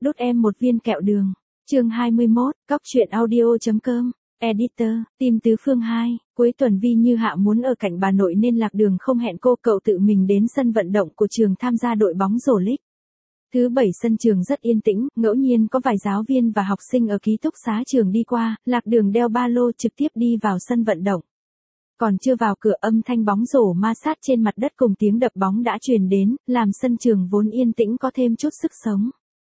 Đút em một viên kẹo đường. Chương 21, Cóc truyện audio.com. Editor, Tim Tứ Phương 2, cuối tuần Vi Như Hạ muốn ở cạnh bà nội nên Lạc Đường không hẹn cô, cậu tự mình đến sân vận động của trường tham gia đội bóng rổ league. Thứ bảy sân trường rất yên tĩnh, ngẫu nhiên có vài giáo viên và học sinh ở ký túc xá trường đi qua, Lạc Đường đeo ba lô trực tiếp đi vào sân vận động. Còn chưa vào cửa, âm thanh bóng rổ ma sát trên mặt đất cùng tiếng đập bóng đã truyền đến, làm sân trường vốn yên tĩnh có thêm chút sức sống.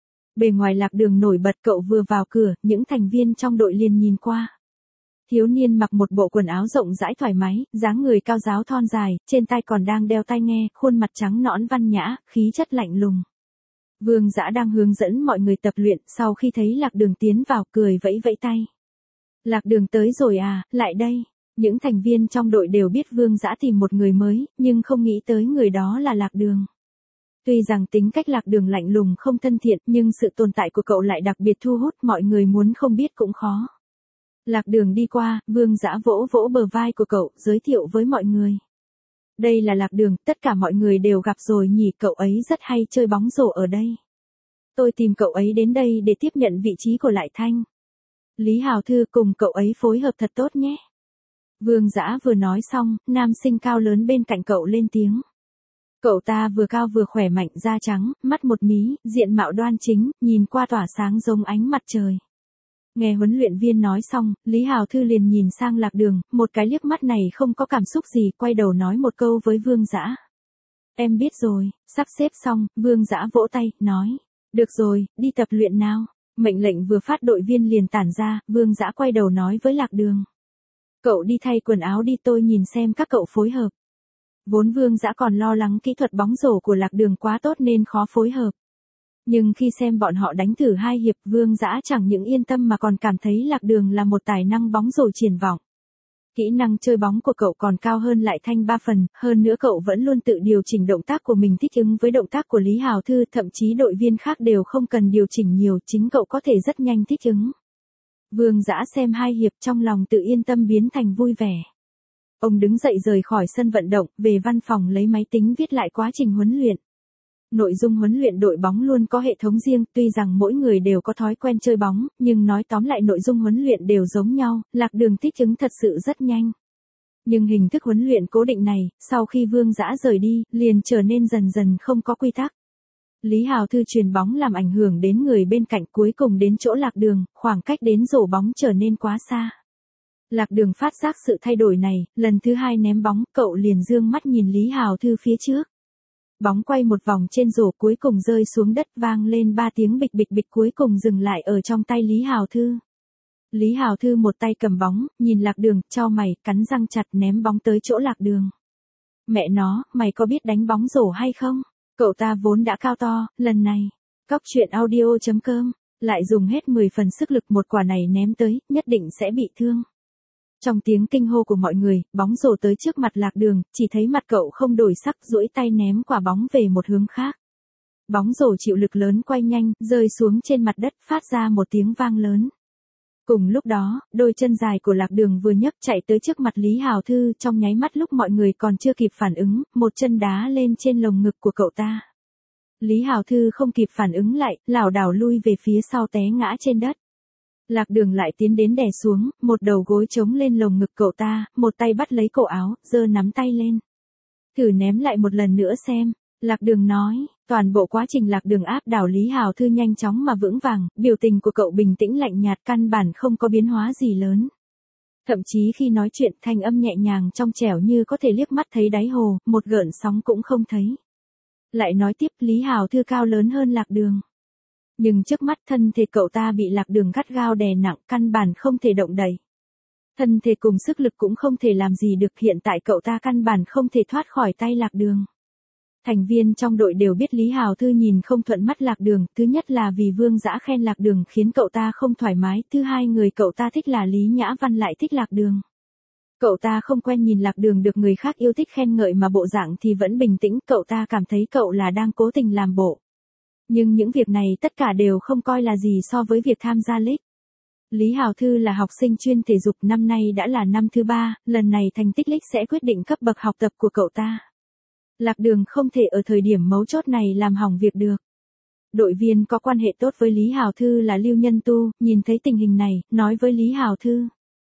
Bề ngoài Lạc Đường nổi bật, cậu vừa vào cửa, những thành viên trong đội liền nhìn qua. Thiếu niên mặc một bộ quần áo rộng rãi thoải mái, dáng người cao ráo thon dài, trên tay còn đang đeo tai nghe, khuôn mặt trắng nõn văn nhã, khí chất lạnh lùng. Vương Dã đang hướng dẫn mọi người tập luyện, sau khi thấy Lạc Đường tiến vào, cười vẫy vẫy tay. Lạc Đường tới rồi à, lại đây. Những thành viên trong đội đều biết Vương Dã tìm một người mới, nhưng không nghĩ tới người đó là Lạc Đường. Tuy rằng tính cách Lạc Đường lạnh lùng không thân thiện, nhưng sự tồn tại của cậu lại đặc biệt thu hút, mọi người muốn không biết cũng khó. Lạc Đường đi qua, Vương Dã vỗ vỗ bờ vai của cậu, giới thiệu với mọi người. Đây là Lạc Đường, tất cả mọi người đều gặp rồi nhỉ, cậu ấy rất hay chơi bóng rổ ở đây. Tôi tìm cậu ấy đến đây để tiếp nhận vị trí của Lại Thanh. Lý Hào Thư, cùng cậu ấy phối hợp thật tốt nhé. Vương Dã vừa nói xong, nam sinh cao lớn bên cạnh cậu lên tiếng. Cậu ta vừa cao vừa khỏe mạnh, da trắng, mắt một mí, diện mạo đoan chính, nhìn qua tỏa sáng giống ánh mặt trời. Nghe huấn luyện viên nói xong, Lý Hào Thư liền nhìn sang Lạc Đường, một cái liếc mắt này không có cảm xúc gì, quay đầu nói một câu với Vương Dã. Em biết rồi. Sắp xếp xong, Vương Dã vỗ tay, nói. Được rồi, đi tập luyện nào. Mệnh lệnh vừa phát, đội viên liền tản ra, Vương Dã quay đầu nói với Lạc Đường. Cậu đi thay quần áo đi, tôi nhìn xem các cậu phối hợp. Vốn Vương Dã còn lo lắng kỹ thuật bóng rổ của Lạc Đường quá tốt nên khó phối hợp. Nhưng khi xem bọn họ đánh thử 2 hiệp, Vương Dã chẳng những yên tâm mà còn cảm thấy Lạc Đường là một tài năng bóng rổ triển vọng. Kỹ năng chơi bóng của cậu còn cao hơn Lại Thanh 3 phần, hơn nữa cậu vẫn luôn tự điều chỉnh động tác của mình thích ứng với động tác của Lý Hào Thư, thậm chí đội viên khác đều không cần điều chỉnh nhiều, chính cậu có thể rất nhanh thích ứng. Vương Dã xem 2 hiệp trong lòng tự yên tâm biến thành vui vẻ. Ông đứng dậy rời khỏi sân vận động, về văn phòng lấy máy tính viết lại quá trình huấn luyện. Nội dung huấn luyện đội bóng luôn có hệ thống riêng, tuy rằng mỗi người đều có thói quen chơi bóng, nhưng nói tóm lại nội dung huấn luyện đều giống nhau, Lạc Đường thích ứng thật sự rất nhanh. Nhưng hình thức huấn luyện cố định này, sau khi Vương Dã rời đi, liền trở nên dần dần không có quy tắc. Lý Hào Thư chuyền bóng làm ảnh hưởng đến người bên cạnh, cuối cùng đến chỗ Lạc Đường, khoảng cách đến rổ bóng trở nên quá xa. Lạc Đường phát giác sự thay đổi này, lần thứ 2 ném bóng, cậu liền dương mắt nhìn Lý Hào Thư phía trước. Bóng quay một vòng trên rổ, cuối cùng rơi xuống đất, vang lên 3 tiếng bịch bịch bịch, cuối cùng dừng lại ở trong tay Lý Hào Thư. Lý Hào Thư một tay cầm bóng, nhìn Lạc Đường, chau mày, cắn răng chặt ném bóng tới chỗ Lạc Đường. Mẹ nó, mày có biết đánh bóng rổ hay không? Cậu ta vốn đã cao to, lần này, Cóc truyện audio.com, lại dùng hết 10 phần sức lực, một quả này ném tới, nhất định sẽ bị thương. Trong tiếng kinh hô của mọi người, bóng rổ tới trước mặt Lạc Đường, chỉ thấy mặt cậu không đổi sắc, duỗi tay ném quả bóng về một hướng khác. Bóng rổ chịu lực lớn quay nhanh, rơi xuống trên mặt đất, phát ra một tiếng vang lớn. Cùng lúc đó, đôi chân dài của Lạc Đường vừa nhấc chạy tới trước mặt Lý Hào Thư, trong nháy mắt lúc mọi người còn chưa kịp phản ứng, một chân đá lên trên lồng ngực của cậu ta. Lý Hào Thư không kịp phản ứng lại, lảo đảo lui về phía sau té ngã trên đất. Lạc Đường lại tiến đến đè xuống, một đầu gối chống lên lồng ngực cậu ta, một tay bắt lấy cổ áo, giơ nắm tay lên. Thử ném lại một lần nữa xem, Lạc Đường nói. Toàn bộ quá trình Lạc Đường áp đảo Lý Hào Thư nhanh chóng mà vững vàng, biểu tình của cậu bình tĩnh lạnh nhạt, căn bản không có biến hóa gì lớn. Thậm chí khi nói chuyện, thanh âm nhẹ nhàng trong trẻo như có thể liếc mắt thấy đáy hồ, một gợn sóng cũng không thấy. Lại nói tiếp, Lý Hào Thư cao lớn hơn Lạc Đường. Nhưng trước mắt thân thể cậu ta bị Lạc Đường gắt gao đè nặng, căn bản không thể động đậy. Thân thể cùng sức lực cũng không thể làm gì được, hiện tại cậu ta căn bản không thể thoát khỏi tay Lạc Đường. Thành viên trong đội đều biết Lý Hào Thư nhìn không thuận mắt Lạc Đường, thứ nhất là vì Vương Dã khen Lạc Đường khiến cậu ta không thoải mái, thứ hai người cậu ta thích là Lý Nhã Văn lại thích Lạc Đường. Cậu ta không quen nhìn Lạc Đường được người khác yêu thích khen ngợi mà bộ dạng thì vẫn bình tĩnh, cậu ta cảm thấy cậu là đang cố tình làm bộ. Nhưng những việc này tất cả đều không coi là gì so với việc tham gia league. Lý Hào Thư là học sinh chuyên thể dục, năm nay đã là năm thứ 3, lần này thành tích league sẽ quyết định cấp bậc học tập của cậu ta. Lạc Đường không thể ở thời điểm mấu chốt này làm hỏng việc được. Đội viên có quan hệ tốt với Lý Hào Thư là Lưu Nhân Tu, nhìn thấy tình hình này, nói với Lý Hào Thư.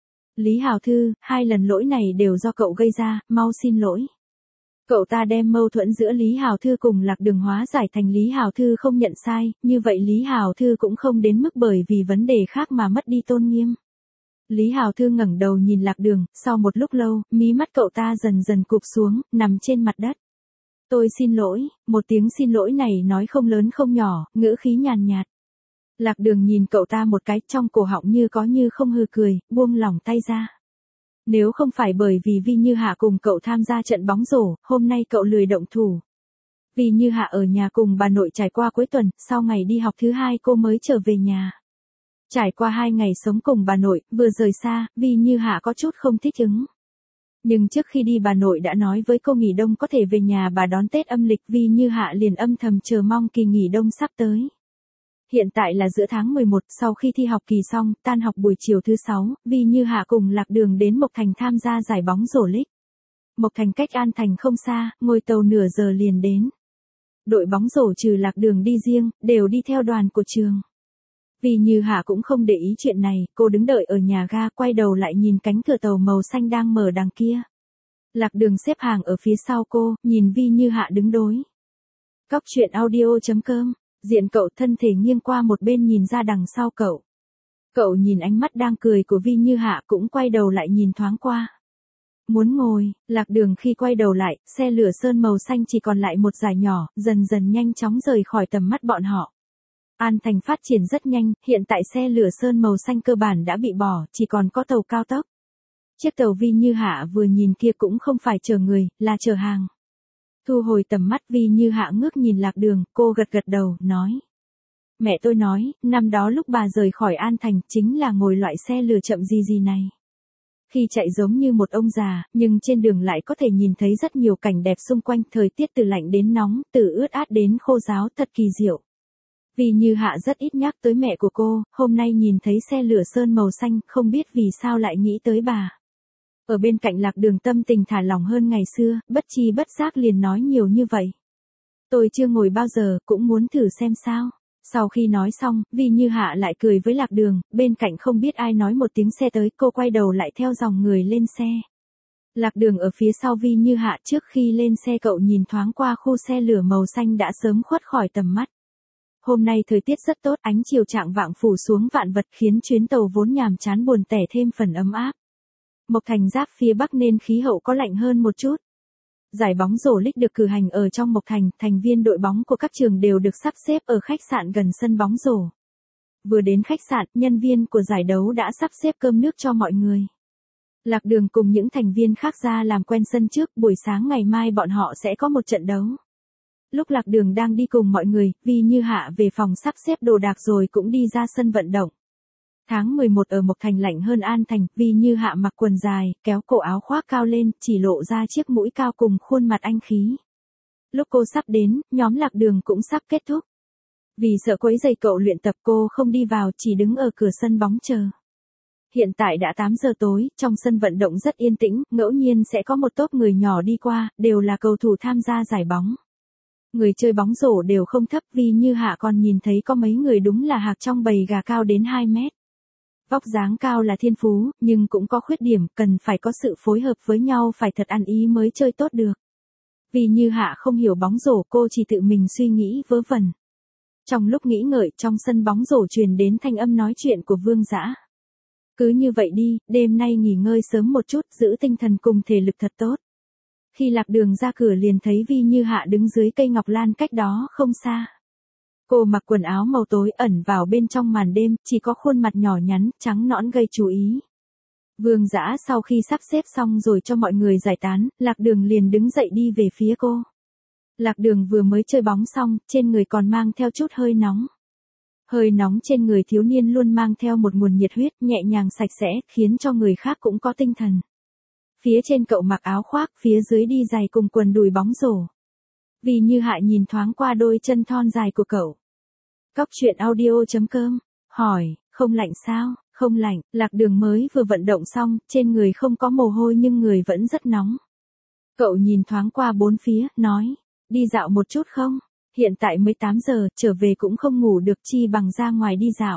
Lý Hào Thư, 2 lần lỗi này đều do cậu gây ra, mau xin lỗi. Cậu ta đem mâu thuẫn giữa Lý Hào Thư cùng Lạc Đường hóa giải thành Lý Hào Thư không nhận sai, như vậy Lý Hào Thư cũng không đến mức bởi vì vấn đề khác mà mất đi tôn nghiêm. Lý Hào Thư ngẩng đầu nhìn Lạc Đường, sau một lúc lâu, mí mắt cậu ta dần dần cụp xuống, nằm trên mặt đất. Tôi xin lỗi, một tiếng xin lỗi này nói không lớn không nhỏ, ngữ khí nhàn nhạt. Lạc Đường nhìn cậu ta một cái, trong cổ họng như có như không hừ cười, buông lỏng tay ra. Nếu không phải bởi vì Vi Như Hạ cùng cậu tham gia trận bóng rổ, hôm nay cậu lười động thủ. Vi Như Hạ ở nhà cùng bà nội trải qua cuối tuần, sau ngày đi học thứ 2 cô mới trở về nhà. Trải qua 2 ngày sống cùng bà nội, vừa rời xa, Vi Như Hạ có chút không thích ứng. Nhưng trước khi đi bà nội đã nói với cô nghỉ đông có thể về nhà bà đón Tết âm lịch, Vi Như Hạ liền âm thầm chờ mong kỳ nghỉ đông sắp tới. Hiện tại là giữa tháng 11, sau khi thi học kỳ xong, tan học buổi chiều thứ 6, Vi Như Hạ cùng Lạc Đường đến Mộc Thành tham gia giải bóng rổ league. Mộc Thành cách An Thành không xa, ngồi tàu nửa giờ liền đến. Đội bóng rổ trừ Lạc Đường đi riêng, đều đi theo đoàn của trường. Vi Như Hạ cũng không để ý chuyện này, cô đứng đợi ở nhà ga, quay đầu lại nhìn cánh cửa tàu màu xanh đang mở đằng kia. Lạc Đường xếp hàng ở phía sau cô, nhìn Vi Như Hạ đứng đối. Cóc truyện audio.com, diện cậu thân thể nghiêng qua một bên nhìn ra đằng sau cậu. Cậu nhìn ánh mắt đang cười của Vi Như Hạ cũng quay đầu lại nhìn thoáng qua. Muốn ngồi, Lạc Đường khi quay đầu lại, xe lửa sơn màu xanh chỉ còn lại một dải nhỏ, dần dần nhanh chóng rời khỏi tầm mắt bọn họ. An Thành phát triển rất nhanh, hiện tại xe lửa sơn màu xanh cơ bản đã bị bỏ, chỉ còn có tàu cao tốc. Chiếc tàu Vi Như Hạ vừa nhìn kia cũng không phải chở người, là chở hàng. Thu hồi tầm mắt, Vi Như Hạ ngước nhìn Lạc Đường, cô gật gật đầu, nói. Mẹ tôi nói, năm đó lúc bà rời khỏi An Thành chính là ngồi loại xe lửa chậm gì này. Khi chạy giống như một ông già, nhưng trên đường lại có thể nhìn thấy rất nhiều cảnh đẹp xung quanh, thời tiết từ lạnh đến nóng, từ ướt át đến khô ráo, thật kỳ diệu. Vi Như Hạ rất ít nhắc tới mẹ của cô, hôm nay nhìn thấy xe lửa sơn màu xanh, không biết vì sao lại nghĩ tới bà. Ở bên cạnh Lạc Đường tâm tình thả lỏng hơn ngày xưa, bất chi bất giác liền nói nhiều như vậy. Tôi chưa ngồi bao giờ, cũng muốn thử xem sao. Sau khi nói xong, Vi Như Hạ lại cười với Lạc Đường, bên cạnh không biết ai nói một tiếng xe tới, cô quay đầu lại theo dòng người lên xe. Lạc Đường ở phía sau Vi Như Hạ, trước khi lên xe cậu nhìn thoáng qua khu xe lửa màu xanh đã sớm khuất khỏi tầm mắt. Hôm nay thời tiết rất tốt, ánh chiều chạng vạng phủ xuống vạn vật khiến chuyến tàu vốn nhàm chán buồn tẻ thêm phần ấm áp. Mộc Thành giáp phía bắc nên khí hậu có lạnh hơn một chút. Giải bóng rổ league được cử hành ở trong Mộc Thành, thành viên đội bóng của các trường đều được sắp xếp ở khách sạn gần sân bóng rổ. Vừa đến khách sạn, nhân viên của giải đấu đã sắp xếp cơm nước cho mọi người. Lạc Đường cùng những thành viên khác ra làm quen sân trước, buổi sáng ngày mai bọn họ sẽ có một trận đấu. Lúc Lạc Đường đang đi cùng mọi người, Vi Như Hạ về phòng sắp xếp đồ đạc rồi cũng đi ra sân vận động. Tháng 11 ở Mộc Thành lạnh hơn An Thành, Vi Như Hạ mặc quần dài, kéo cổ áo khoác cao lên, chỉ lộ ra chiếc mũi cao cùng khuôn mặt anh khí. Lúc cô sắp đến, nhóm Lạc Đường cũng sắp kết thúc. Vì sợ quấy rầy cậu luyện tập cô không đi vào, chỉ đứng ở cửa sân bóng chờ. Hiện tại đã 8 giờ tối, trong sân vận động rất yên tĩnh, ngẫu nhiên sẽ có một tốp người nhỏ đi qua, đều là cầu thủ tham gia giải bóng. Người chơi bóng rổ đều không thấp, Vi Như Hạ còn nhìn thấy có mấy người đúng là hạc trong bầy gà cao đến 2 mét. Vóc dáng cao là thiên phú, nhưng cũng có khuyết điểm, cần phải có sự phối hợp với nhau, phải thật ăn ý mới chơi tốt được. Vi Như Hạ không hiểu bóng rổ, cô chỉ tự mình suy nghĩ vớ vẩn. Trong lúc nghĩ ngợi, trong sân bóng rổ truyền đến thanh âm nói chuyện của Vương Dã. Cứ như vậy đi, đêm nay nghỉ ngơi sớm một chút, giữ tinh thần cùng thể lực thật tốt. Khi Lạc Đường ra cửa liền thấy Vi Như Hạ đứng dưới cây ngọc lan cách đó không xa. Cô mặc quần áo màu tối ẩn vào bên trong màn đêm, chỉ có khuôn mặt nhỏ nhắn, trắng nõn gây chú ý. Vương Dã sau khi sắp xếp xong rồi cho mọi người giải tán, Lạc Đường liền đứng dậy đi về phía cô. Lạc Đường vừa mới chơi bóng xong, trên người còn mang theo chút hơi nóng. Hơi nóng trên người thiếu niên luôn mang theo một nguồn nhiệt huyết nhẹ nhàng sạch sẽ, khiến cho người khác cũng có tinh thần. Phía trên cậu mặc áo khoác, phía dưới đi giày cùng quần đùi bóng rổ. Vi Như Hạ nhìn thoáng qua đôi chân thon dài của cậu. Cóc truyện audio.com, hỏi, không lạnh sao? Không lạnh, Lạc Đường mới vừa vận động xong, trên người không có mồ hôi nhưng người vẫn rất nóng. Cậu nhìn thoáng qua bốn phía, nói, đi dạo một chút không? hiện tại mới 8 giờ, trở về cũng không ngủ được chi bằng ra ngoài đi dạo.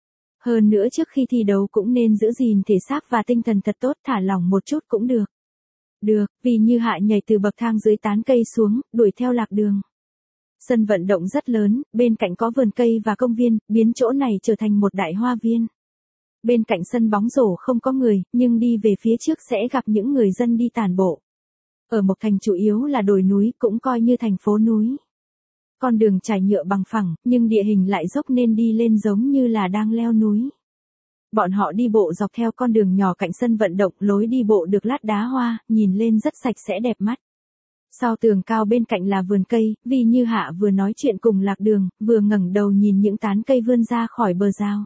Hơn nữa trước khi thi đấu cũng nên giữ gìn thể xác và tinh thần thật tốt, thả lỏng một chút cũng được. Được, vì Như Hạ nhảy từ bậc thang dưới tán cây xuống, đuổi theo Lạc Đường. Sân vận động rất lớn, bên cạnh có vườn cây và công viên, biến chỗ này trở thành một đại hoa viên. Bên cạnh sân bóng rổ không có người, nhưng đi về phía trước sẽ gặp những người dân đi tản bộ. Ở Mộc Thành chủ yếu là đồi núi, cũng coi như thành phố núi. Con đường trải nhựa bằng phẳng, nhưng địa hình lại dốc nên đi lên giống như là đang leo núi. Bọn họ đi bộ dọc theo con đường nhỏ cạnh sân vận động, lối đi bộ được lát đá hoa, nhìn lên rất sạch sẽ đẹp mắt. Sau tường cao bên cạnh là vườn cây, vì Như Hạ vừa nói chuyện cùng Lạc Đường, vừa ngẩng đầu nhìn những tán cây vươn ra khỏi bờ rào.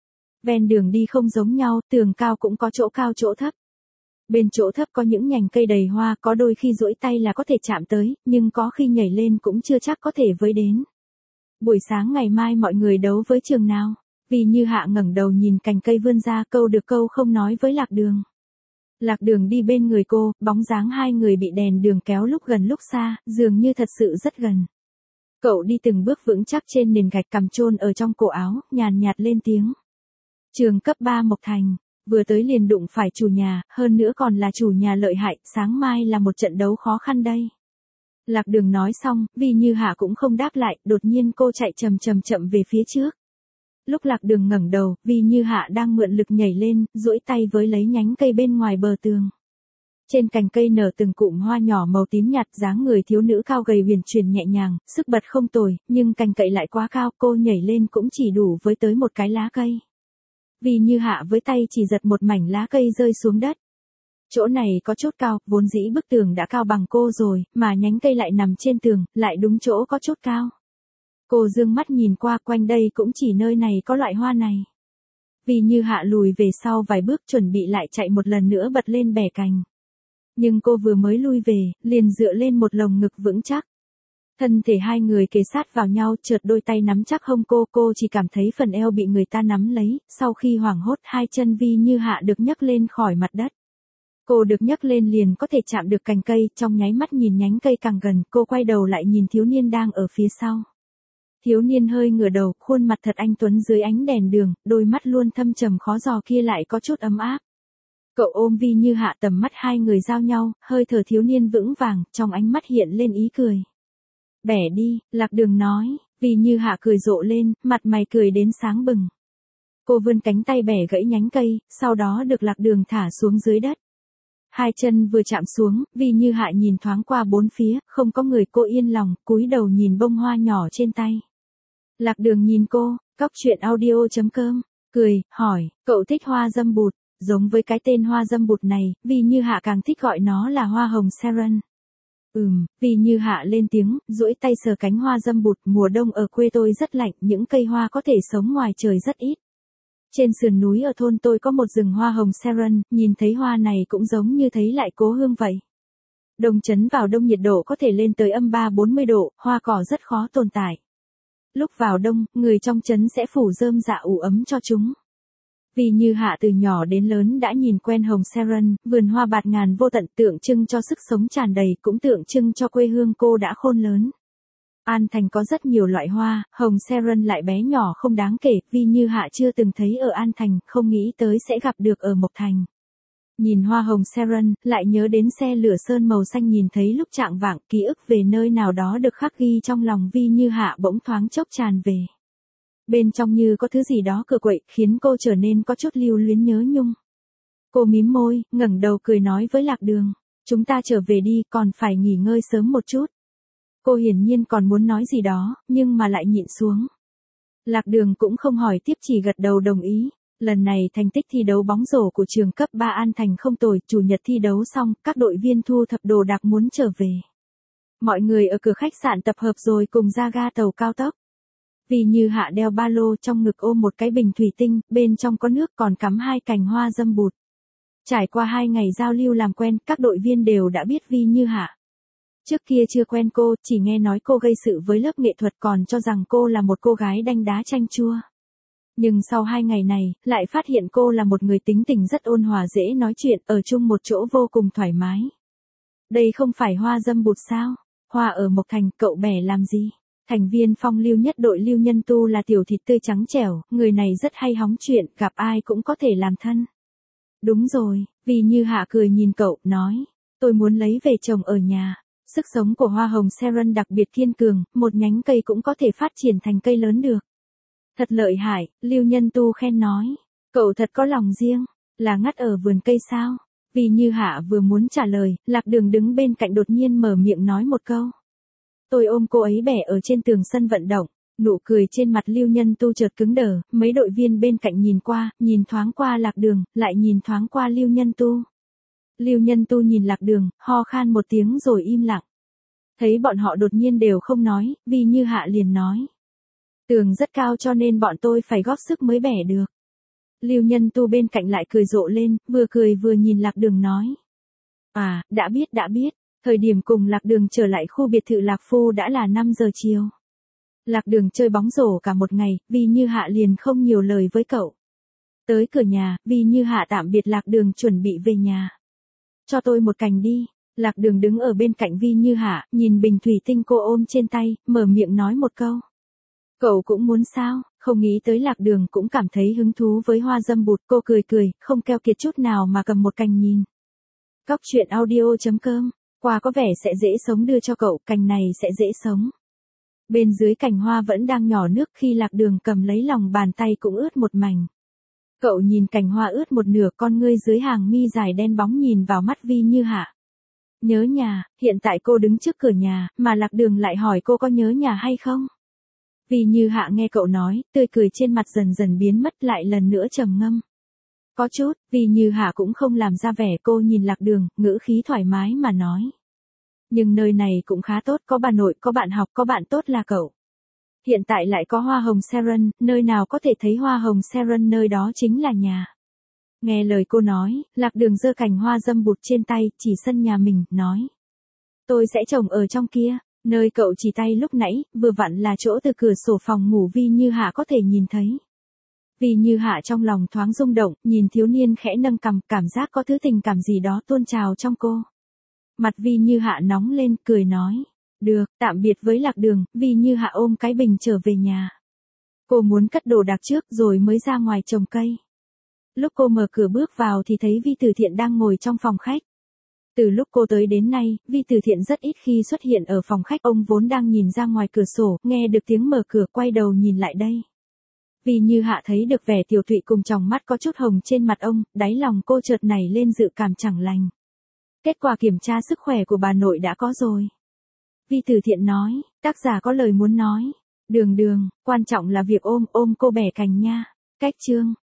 Ven đường đi không giống nhau, tường cao cũng có chỗ cao chỗ thấp. Bên chỗ thấp có những nhành cây đầy hoa, có đôi khi duỗi tay là có thể chạm tới, nhưng có khi nhảy lên cũng chưa chắc có thể với đến. Buổi sáng ngày mai mọi người đấu với trường nào? Vì Như Hạ ngẩng đầu nhìn cành cây vươn ra, câu được câu không nói với Lạc Đường. Lạc Đường đi bên người cô, bóng dáng hai người bị đèn đường kéo lúc gần lúc xa, dường như thật sự rất gần. Cậu đi từng bước vững chắc trên nền gạch, cằm chôn ở trong cổ áo, nhàn nhạt lên tiếng. Trường cấp 3 Mộc Thành, vừa tới liền đụng phải chủ nhà, hơn nữa còn là chủ nhà lợi hại, sáng mai là một trận đấu khó khăn đây. Lạc Đường nói xong, vì Như Hạ cũng không đáp lại, đột nhiên cô chạy chậm về phía trước. Lúc Lạc Đường ngẩng đầu, vì Như Hạ đang mượn lực nhảy lên, duỗi tay với lấy nhánh cây bên ngoài bờ tường. Trên cành cây nở từng cụm hoa nhỏ màu tím nhạt, dáng người thiếu nữ cao gầy huyền chuyển nhẹ nhàng, sức bật không tồi, nhưng cành cây lại quá cao, cô nhảy lên cũng chỉ đủ với tới một cái lá cây. Vì Như Hạ với tay chỉ giật một mảnh lá cây rơi xuống đất. Chỗ này có chút cao, vốn dĩ bức tường đã cao bằng cô rồi, mà nhánh cây lại nằm trên tường, lại đúng chỗ có chút cao. Cô dương mắt nhìn qua, quanh đây cũng chỉ nơi này có loại hoa này. Vì Như Hạ lùi về sau vài bước chuẩn bị lại chạy một lần nữa bật lên bẻ cành. Nhưng cô vừa mới lui về, liền dựa lên một lồng ngực vững chắc. Thân thể hai người kề sát vào nhau, chợt đôi tay nắm chắc hông cô chỉ cảm thấy phần eo bị người ta nắm lấy, sau khi hoảng hốt hai chân Vi Như Hạ được nhấc lên khỏi mặt đất. Cô được nhấc lên liền có thể chạm được cành cây, trong nháy mắt nhìn nhánh cây càng gần, cô quay đầu lại nhìn thiếu niên đang ở phía sau. Thiếu niên hơi ngửa đầu, khuôn mặt thật anh tuấn dưới ánh đèn đường, đôi mắt luôn thâm trầm khó dò kia lại có chút ấm áp. Cậu ôm Vi Như Hạ, tầm mắt hai người giao nhau, hơi thở thiếu niên vững vàng, trong ánh mắt hiện lên ý cười. Bẻ đi, Lạc Đường nói, Vi Như Hạ cười rộ lên, mặt mày cười đến sáng bừng. Cô vươn cánh tay bẻ gãy nhánh cây, sau đó được Lạc Đường thả xuống dưới đất. Hai chân vừa chạm xuống, Vi Như Hạ nhìn thoáng qua bốn phía, không có người, cô yên lòng, cúi đầu nhìn bông hoa nhỏ trên tay. Lạc Đường nhìn cô, coctruyện.audio.com, cười, hỏi, cậu thích hoa dâm bụt? Giống với cái tên hoa dâm bụt này, Vi Như Hạ càng thích gọi nó là hoa hồng Sharon. Vi Như Hạ lên tiếng, duỗi tay sờ cánh hoa dâm bụt, mùa đông ở quê tôi rất lạnh, những cây hoa có thể sống ngoài trời rất ít. Trên sườn núi ở thôn tôi có một rừng hoa hồng Sharon, nhìn thấy hoa này cũng giống như thấy lại cố hương vậy. Đông chấn vào đông nhiệt độ có thể lên tới -40 độ, hoa cỏ rất khó tồn tại. Lúc vào đông, người trong trấn sẽ phủ rơm rạ ủ ấm cho chúng. Vi Như Hạ từ nhỏ đến lớn đã nhìn quen hồng Sharon, vườn hoa bạt ngàn vô tận, tượng trưng cho sức sống tràn đầy, cũng tượng trưng cho quê hương cô đã khôn lớn. An Thành có rất nhiều loại hoa, hồng Sharon lại bé nhỏ không đáng kể, Vi Như Hạ chưa từng thấy ở An Thành, không nghĩ tới sẽ gặp được ở Mộc Thành. Nhìn hoa hồng Sharon, lại nhớ đến xe lửa sơn màu xanh nhìn thấy lúc trạng vạng, ký ức về nơi nào đó được khắc ghi trong lòng Vi Như Hạ bỗng thoáng chốc tràn về. Bên trong như có thứ gì đó cựa quậy, khiến cô trở nên có chút lưu luyến nhớ nhung. Cô mím môi, ngẩng đầu cười nói với Lạc Đường, chúng ta trở về đi, còn phải nghỉ ngơi sớm một chút. Cô hiển nhiên còn muốn nói gì đó, nhưng mà lại nhịn xuống. Lạc Đường cũng không hỏi tiếp, chỉ gật đầu đồng ý. Lần này thành tích thi đấu bóng rổ của trường cấp 3 An Thành không tồi, chủ nhật thi đấu xong, các đội viên thu thập đồ đạc muốn trở về. Mọi người ở cửa khách sạn tập hợp rồi cùng ra ga tàu cao tốc. Vi Như Hạ đeo ba lô, trong ngực ôm một cái bình thủy tinh, bên trong có nước, còn cắm hai cành hoa dâm bụt. Trải qua 2 ngày giao lưu làm quen, các đội viên đều đã biết Vi Như Hạ. Trước kia chưa quen cô, chỉ nghe nói cô gây sự với lớp nghệ thuật, còn cho rằng cô là một cô gái đanh đá chanh chua. Nhưng sau 2 ngày này, lại phát hiện cô là một người tính tình rất ôn hòa, dễ nói chuyện, ở chung một chỗ vô cùng thoải mái. Đây không phải hoa dâm bụt sao? Hoa ở Mộc Thành, cậu bẻ làm gì? Thành viên phong lưu nhất đội Lưu Nhân Tu là tiểu thịt tươi trắng trẻo, người này rất hay hóng chuyện, gặp ai cũng có thể làm thân. Đúng rồi, vì Như Hạ cười nhìn cậu, nói, tôi muốn lấy về trồng ở nhà. Sức sống của hoa hồng Sharon đặc biệt kiên cường, một nhánh cây cũng có thể phát triển thành cây lớn được. Thật lợi hại, Lưu Nhân Tu khen nói. Cậu thật có lòng riêng, là ngắt ở vườn cây sao? Vì Như Hạ vừa muốn trả lời, Lạc Đường đứng bên cạnh đột nhiên mở miệng nói một câu. Tôi ôm cô ấy bẻ ở trên tường sân vận động, nụ cười trên mặt Lưu Nhân Tu chợt cứng đờ, mấy đội viên bên cạnh nhìn thoáng qua Lạc Đường, lại nhìn thoáng qua Lưu Nhân Tu. Lưu Nhân Tu nhìn Lạc Đường, ho khan một tiếng rồi im lặng. Thấy bọn họ đột nhiên đều không nói, Vì Như Hạ liền nói. Tường rất cao cho nên bọn tôi phải góp sức mới bẻ được. Lưu Nhân Tu bên cạnh lại cười rộ lên, vừa cười vừa nhìn Lạc Đường nói. À, đã biết, thời điểm cùng Lạc Đường trở lại khu biệt thự Lạc Phu đã là 5 giờ chiều. Lạc Đường chơi bóng rổ cả một ngày, Vì Như Hạ liền không nhiều lời với cậu. Tới cửa nhà, Vì Như Hạ tạm biệt Lạc Đường chuẩn bị về nhà. Cho tôi một cành đi. Lạc Đường đứng ở bên cạnh Vi Như Hạ, nhìn bình thủy tinh cô ôm trên tay, mở miệng nói một câu. Cậu cũng muốn sao? Không nghĩ tới Lạc Đường cũng cảm thấy hứng thú với hoa dâm bụt, cô cười, không keo kiệt chút nào mà cầm một cành nhìn. Cóc truyện audio.com, qua có vẻ sẽ dễ sống đưa cho cậu, cành này sẽ dễ sống. Bên dưới cành hoa vẫn đang nhỏ nước khi Lạc Đường cầm lấy lòng bàn tay cũng ướt một mảnh. Cậu nhìn cành hoa ướt một nửa, con ngươi dưới hàng mi dài đen bóng nhìn vào mắt Vi Như Hạ. Nhớ nhà, hiện tại cô đứng trước cửa nhà, mà Lạc Đường lại hỏi cô có nhớ nhà hay không? Vi Như Hạ nghe cậu nói, tươi cười trên mặt dần dần biến mất, lại lần nữa trầm ngâm. Có chút, Vi Như Hạ cũng không làm ra vẻ, cô nhìn Lạc Đường, ngữ khí thoải mái mà nói. Nhưng nơi này cũng khá tốt, có bà nội, có bạn học, có bạn tốt là cậu. Hiện tại lại có hoa hồng Sharon, nơi nào có thể thấy hoa hồng Sharon nơi đó chính là nhà. Nghe lời cô nói, Lạc Đường giơ cành hoa dâm bụt trên tay, chỉ sân nhà mình, nói. Tôi sẽ trồng ở trong kia, nơi cậu chỉ tay lúc nãy, vừa vặn là chỗ từ cửa sổ phòng ngủ Vi Như Hạ có thể nhìn thấy. Vi Như Hạ trong lòng thoáng rung động, nhìn thiếu niên khẽ nâng cằm, cảm giác có thứ tình cảm gì đó tuôn trào trong cô. Mặt Vi Như Hạ nóng lên, cười nói. Được, tạm biệt với Lạc Đường, Vi Như Hạ ôm cái bình trở về nhà. Cô muốn cất đồ đạc trước rồi mới ra ngoài trồng cây. Lúc cô mở cửa bước vào thì thấy Vi Từ Thiện đang ngồi trong phòng khách. Từ lúc cô tới đến nay, Vi Từ Thiện rất ít khi xuất hiện ở phòng khách, ông vốn đang nhìn ra ngoài cửa sổ, nghe được tiếng mở cửa quay đầu nhìn lại đây. Vi Như Hạ thấy được vẻ tiểu tụy cùng tròng mắt có chút hồng trên mặt ông, đáy lòng cô chợt nảy lên dự cảm chẳng lành. Kết quả kiểm tra sức khỏe của bà nội đã có rồi. Vi Từ Thiện nói, tác giả có lời muốn nói. Đường, quan trọng là việc ôm cô bẻ cành nha. Cách chương.